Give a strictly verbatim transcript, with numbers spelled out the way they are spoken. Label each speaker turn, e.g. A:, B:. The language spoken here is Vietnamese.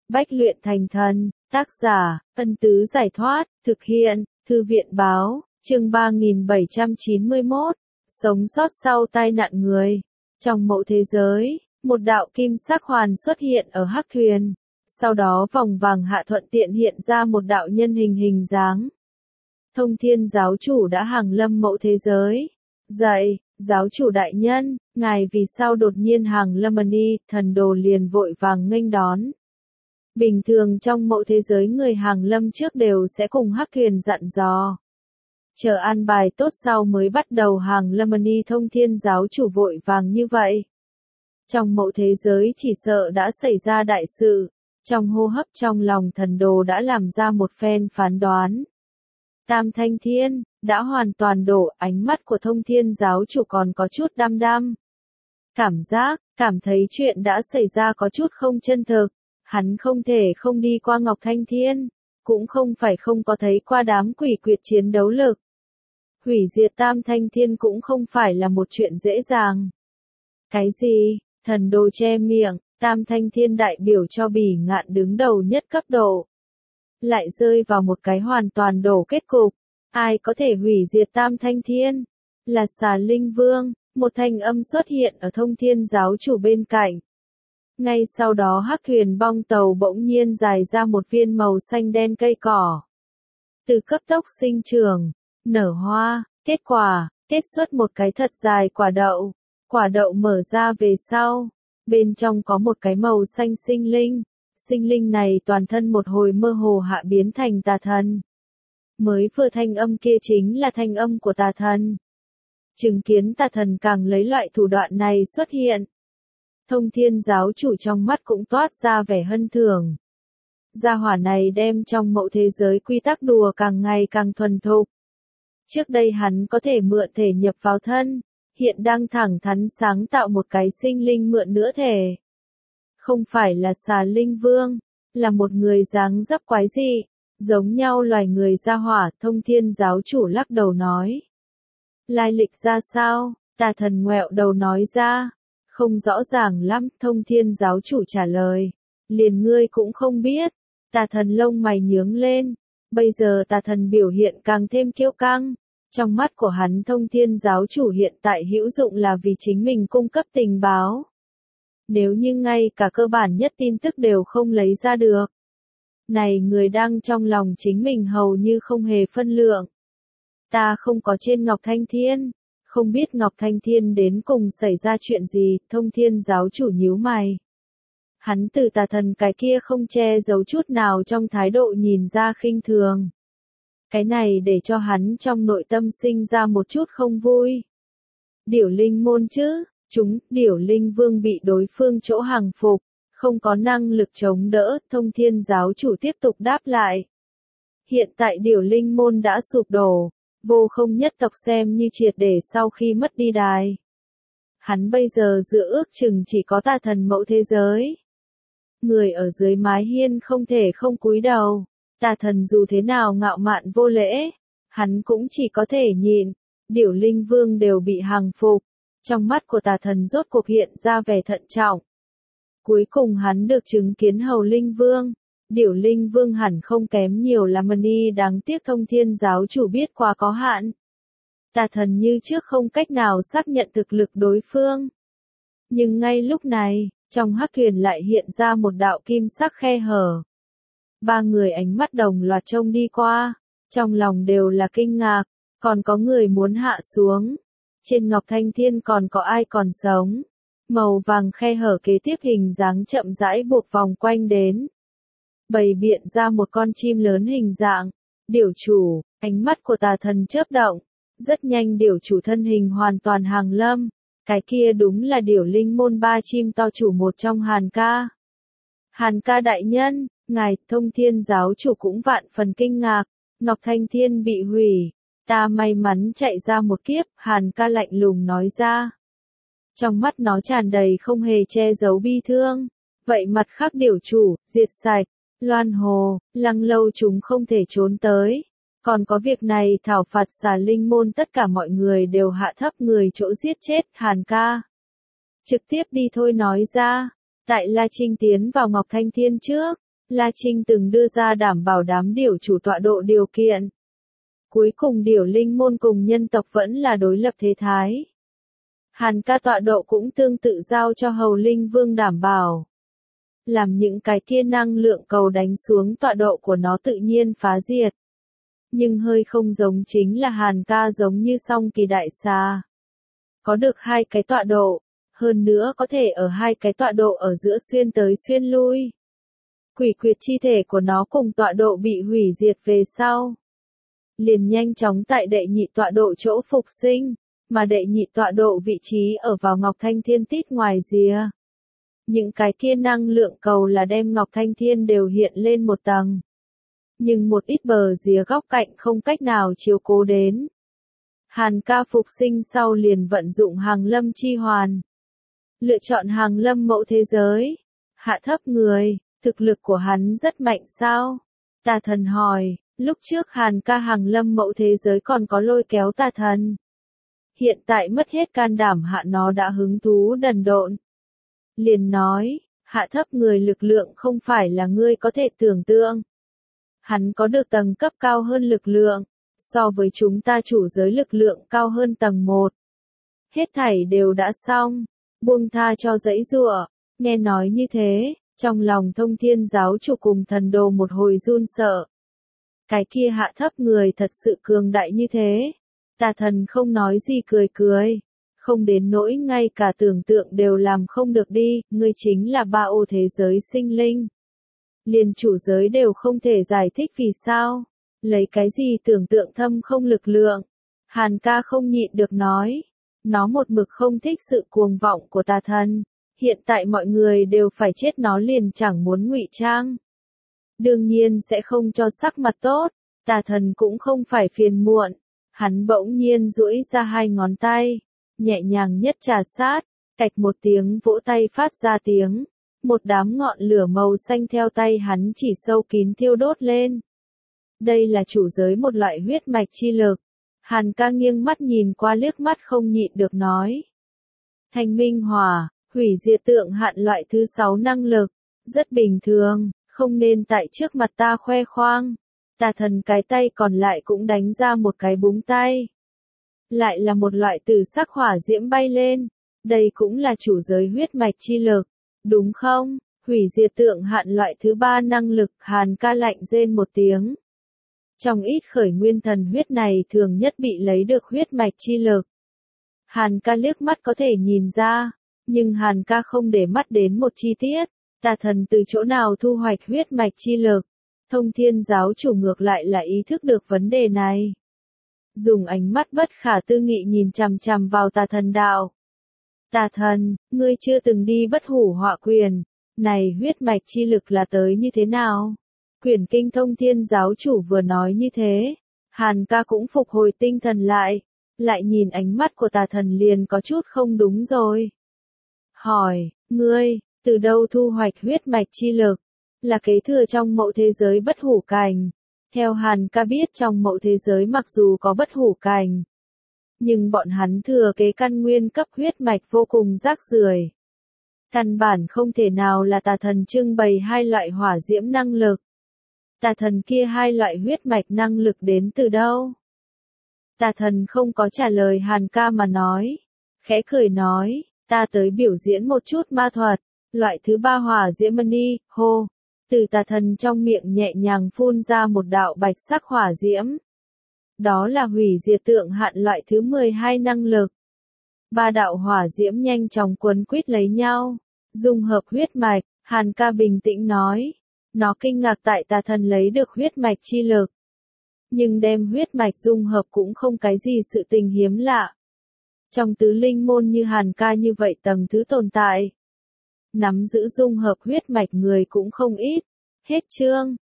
A: Bách luyện thành thần, tác giả, Ân Tứ Giải Thoát, thực hiện, Thư viện Báo, chương ba nghìn bảy trăm chín mươi mốt, sống sót sau tai nạn người. Trong mộ thế giới, một đạo kim sắc hoàn xuất hiện ở hắc thuyền, sau đó vòng vàng hạ thuận tiện hiện ra một đạo nhân hình hình dáng. Thông Thiên giáo chủ đã hàng lâm mộ thế giới. Dậy, giáo chủ đại nhân, ngài vì sao đột nhiên hàng lâm đi, thần đồ liền vội vàng nghênh đón. Bình thường trong mộ thế giới người hàng lâm trước đều sẽ cùng hắc thuyền dặn dò. Chờ an bài tốt sau mới bắt đầu hàng lâm đi. Thông Thiên giáo chủ vội vàng như vậy. Trong mộ thế giới chỉ sợ đã xảy ra đại sự, trong hô hấp trong lòng thần đồ đã làm ra một phen phán đoán. Tam Thanh Thiên, đã hoàn toàn đổ, ánh mắt của Thông Thiên giáo chủ còn có chút đăm đăm. Cảm giác, cảm thấy chuyện đã xảy ra có chút không chân thực, hắn không thể không đi qua Ngọc Thanh Thiên, cũng không phải không có thấy qua đám quỷ quyệt chiến đấu lực. Hủy diệt Tam Thanh Thiên cũng không phải là một chuyện dễ dàng. Cái gì? Thần đồ che miệng, Tam Thanh Thiên đại biểu cho Bỉ Ngạn đứng đầu nhất cấp độ. Lại rơi vào một cái hoàn toàn đổ kết cục. Ai có thể hủy diệt Tam Thanh Thiên? Là Xà Linh Vương, một thanh âm xuất hiện ở Thông Thiên giáo chủ bên cạnh. Ngay sau đó hắc thuyền bong tàu bỗng nhiên dài ra một viên màu xanh đen cây cỏ. Từ cấp tốc sinh trưởng, nở hoa, kết quả, kết xuất một cái thật dài quả đậu. Quả đậu mở ra về sau, bên trong có một cái màu xanh sinh linh. Sinh linh này toàn thân một hồi mơ hồ hạ biến thành tà thần. Mới vừa thanh âm kia chính là thanh âm của tà thần. Chứng kiến tà thần càng lấy loại thủ đoạn này xuất hiện. Thông Thiên giáo chủ trong mắt cũng toát ra vẻ hân thường. Gia hỏa này đem trong mộ thế giới quy tắc đùa càng ngày càng thuần thục. Trước đây hắn có thể mượn thể nhập vào thân, hiện đang thẳng thắn sáng tạo một cái sinh linh mượn nữa thể. Không phải là Xà Linh Vương, là một người dáng dấp quái dị, giống nhau loài người gia hỏa. Thông Thiên giáo chủ lắc đầu nói. Lai lịch ra sao? Tà thần ngoẹo đầu nói ra. Không rõ ràng lắm. Thông Thiên giáo chủ trả lời. Liền ngươi cũng không biết. Tà thần lông mày nhướng lên. Bây giờ tà thần biểu hiện càng thêm kiêu căng. Trong mắt của hắn Thông Thiên giáo chủ hiện tại hữu dụng là vì chính mình cung cấp tình báo. Nếu như ngay cả cơ bản nhất tin tức đều không lấy ra được. Này người đang trong lòng chính mình hầu như không hề phân lượng. Ta không có trên Ngọc Thanh Thiên. Không biết Ngọc Thanh Thiên đến cùng xảy ra chuyện gì. Thông Thiên giáo chủ nhíu mày. Hắn từ tà thần cái kia không che giấu chút nào trong thái độ nhìn ra khinh thường. Cái này để cho hắn trong nội tâm sinh ra một chút không vui. Điểu linh môn chứ, chúng, Điểu Linh Vương bị đối phương chỗ hàng phục, không có năng lực chống đỡ. Thông Thiên giáo chủ tiếp tục đáp lại. Hiện tại Điểu Linh môn đã sụp đổ, vô không nhất tộc xem như triệt để sau khi mất đi đài. Hắn bây giờ giữa ước chừng chỉ có tà thần mẫu thế giới. Người ở dưới mái hiên không thể không cúi đầu. Tà thần dù thế nào ngạo mạn vô lễ, hắn cũng chỉ có thể nhịn. Điểu Linh Vương đều bị hàng phục. Trong mắt của tà thần rốt cuộc hiện ra vẻ thận trọng. Cuối cùng hắn được chứng kiến Hầu Linh Vương. Điểu Linh Vương hẳn không kém nhiều lắm đi, đáng tiếc Thông Thiên giáo chủ biết quá có hạn. Tà thần như trước không cách nào xác nhận thực lực đối phương. Nhưng ngay lúc này, trong hắc thuyền lại hiện ra một đạo kim sắc khe hở. Ba người ánh mắt đồng loạt trông đi qua, trong lòng đều là kinh ngạc, còn có người muốn hạ xuống. Trên Ngọc Thanh Thiên còn có ai còn sống? Màu vàng khe hở kế tiếp hình dáng chậm rãi buộc vòng quanh đến. Bày biện ra một con chim lớn hình dạng. Điểu chủ, ánh mắt của tà thần chớp động. Rất nhanh điểu chủ thân hình hoàn toàn hàng lâm. Cái kia đúng là Điểu Linh môn ba chim to chủ một trong Hàn ca. Hàn ca đại nhân, ngài. Thông Thiên giáo chủ cũng vạn phần kinh ngạc. Ngọc Thanh Thiên bị hủy. Ta may mắn chạy ra một kiếp, Hàn ca lạnh lùng nói ra. Trong mắt nó tràn đầy không hề che giấu bi thương. Vậy mặt khác điểu chủ, diệt sạch, Loan Hồ, Lăng Lâu chúng không thể trốn tới. Còn có việc này thảo phạt Xà Linh môn, tất cả mọi người đều hạ thấp người chỗ giết chết Hàn ca. Trực tiếp đi thôi nói ra. Tại La Trinh tiến vào Ngọc Thanh Thiên trước. La Trinh từng đưa ra đảm bảo đám điểu chủ tọa độ điều kiện. Cuối cùng điểu linh môn cùng nhân tộc vẫn là đối lập thế thái. Hàn ca tọa độ cũng tương tự giao cho hầu linh vương đảm bảo. Làm những cái kia năng lượng cầu đánh xuống tọa độ của nó tự nhiên phá diệt. Nhưng hơi không giống chính là Hàn ca giống như song kỳ đại xà. Có được hai cái tọa độ, hơn nữa có thể ở hai cái tọa độ ở giữa xuyên tới xuyên lui. Quỷ quyệt chi thể của nó cùng tọa độ bị hủy diệt về sau. Liền nhanh chóng tại đệ nhị tọa độ chỗ phục sinh, mà đệ nhị tọa độ vị trí ở vào Ngọc Thanh Thiên tít ngoài rìa. Những cái kia năng lượng cầu là đem Ngọc Thanh Thiên đều hiện lên một tầng. Nhưng một ít bờ rìa góc cạnh không cách nào chiếu cố đến. Hàn ca phục sinh sau liền vận dụng hàng lâm chi hoàn. Lựa chọn hàng lâm mẫu thế giới. Hạ thấp người, thực lực của hắn rất mạnh sao? Tà thần hỏi, lúc trước Hàn ca hàng lâm mẫu thế giới còn có lôi kéo tà thần. Hiện tại mất hết can đảm hạ nó đã hứng thú đần độn. Liền nói, hạ thấp người lực lượng không phải là ngươi có thể tưởng tượng. Hắn có được tầng cấp cao hơn lực lượng, so với chúng ta chủ giới lực lượng cao hơn tầng một. Hết thảy đều đã xong, buông tha cho dãy giụa. Nghe nói như thế, trong lòng Thông Thiên giáo chủ cùng thần đồ một hồi run sợ. Cái kia hạ thấp người thật sự cường đại như thế. Tà thần không nói gì cười cười. Không đến nỗi ngay cả tưởng tượng đều làm không được đi, ngươi chính là ba ô thế giới sinh linh. Liền chủ giới đều không thể giải thích vì sao. Lấy cái gì tưởng tượng thâm không lực lượng. Hàn ca không nhịn được nói. Nó một mực không thích sự cuồng vọng của tà thần. Hiện tại mọi người đều phải chết nó liền chẳng muốn ngụy trang. Đương nhiên sẽ không cho sắc mặt tốt. Tà thần cũng không phải phiền muộn. Hắn bỗng nhiên duỗi ra hai ngón tay. Nhẹ nhàng nhất trà sát. Cạch một tiếng vỗ tay phát ra tiếng. Một đám ngọn lửa màu xanh theo tay hắn chỉ sâu kín thiêu đốt lên. Đây là chủ giới một loại huyết mạch chi lực. Hàn ca nghiêng mắt nhìn qua liếc mắt không nhịn được nói. Thanh minh hỏa, hủy diệt tượng hạn loại thứ sáu năng lực. Rất bình thường, không nên tại trước mặt ta khoe khoang. Tà thần cái tay còn lại cũng đánh ra một cái búng tay. Lại là một loại tử sắc hỏa diễm bay lên. Đây cũng là chủ giới huyết mạch chi lực. Đúng không? Hủy diệt tượng hạn loại thứ ba năng lực. Hàn ca lạnh rên một tiếng. Trong ít khởi nguyên thần huyết này thường nhất bị lấy được huyết mạch chi lực. Hàn ca liếc mắt có thể nhìn ra. Nhưng Hàn ca không để mắt đến một chi tiết. Tà thần từ chỗ nào thu hoạch huyết mạch chi lực. Thông Thiên giáo chủ ngược lại là ý thức được vấn đề này. Dùng ánh mắt bất khả tư nghị nhìn chằm chằm vào tà thần đạo. Tà thần, ngươi chưa từng đi bất hủ họa quyền. Này huyết mạch chi lực là tới như thế nào? Quyển kinh Thông Thiên giáo chủ vừa nói như thế. Hàn ca cũng phục hồi tinh thần lại. Lại nhìn ánh mắt của tà thần liền có chút không đúng rồi. Hỏi, ngươi, từ đâu thu hoạch huyết mạch chi lực? Là kế thừa trong mậu thế giới bất hủ cành. Theo Hàn ca biết trong mậu thế giới mặc dù có bất hủ cành. Nhưng bọn hắn thừa kế căn nguyên cấp huyết mạch vô cùng rác rưởi. Căn bản không thể nào là tà thần trưng bày hai loại hỏa diễm năng lực. Tà thần kia hai loại huyết mạch năng lực đến từ đâu? Tà thần không có trả lời Hàn ca mà nói. Khẽ cười nói, ta tới biểu diễn một chút ma thuật. Loại thứ ba hỏa diễm mani, hô. Từ tà thần trong miệng nhẹ nhàng phun ra một đạo bạch sắc hỏa diễm. Đó là hủy diệt tượng hạn loại thứ mười hai năng lực. Ba đạo hỏa diễm nhanh chóng quấn quýt lấy nhau. Dung hợp huyết mạch, Hàn ca bình tĩnh nói. Nó kinh ngạc tại tà thần lấy được huyết mạch chi lực. Nhưng đem huyết mạch dung hợp cũng không cái gì sự tình hiếm lạ. Trong tứ linh môn như Hàn ca như vậy tầng thứ tồn tại. Nắm giữ dung hợp huyết mạch người cũng không ít. Hết chương.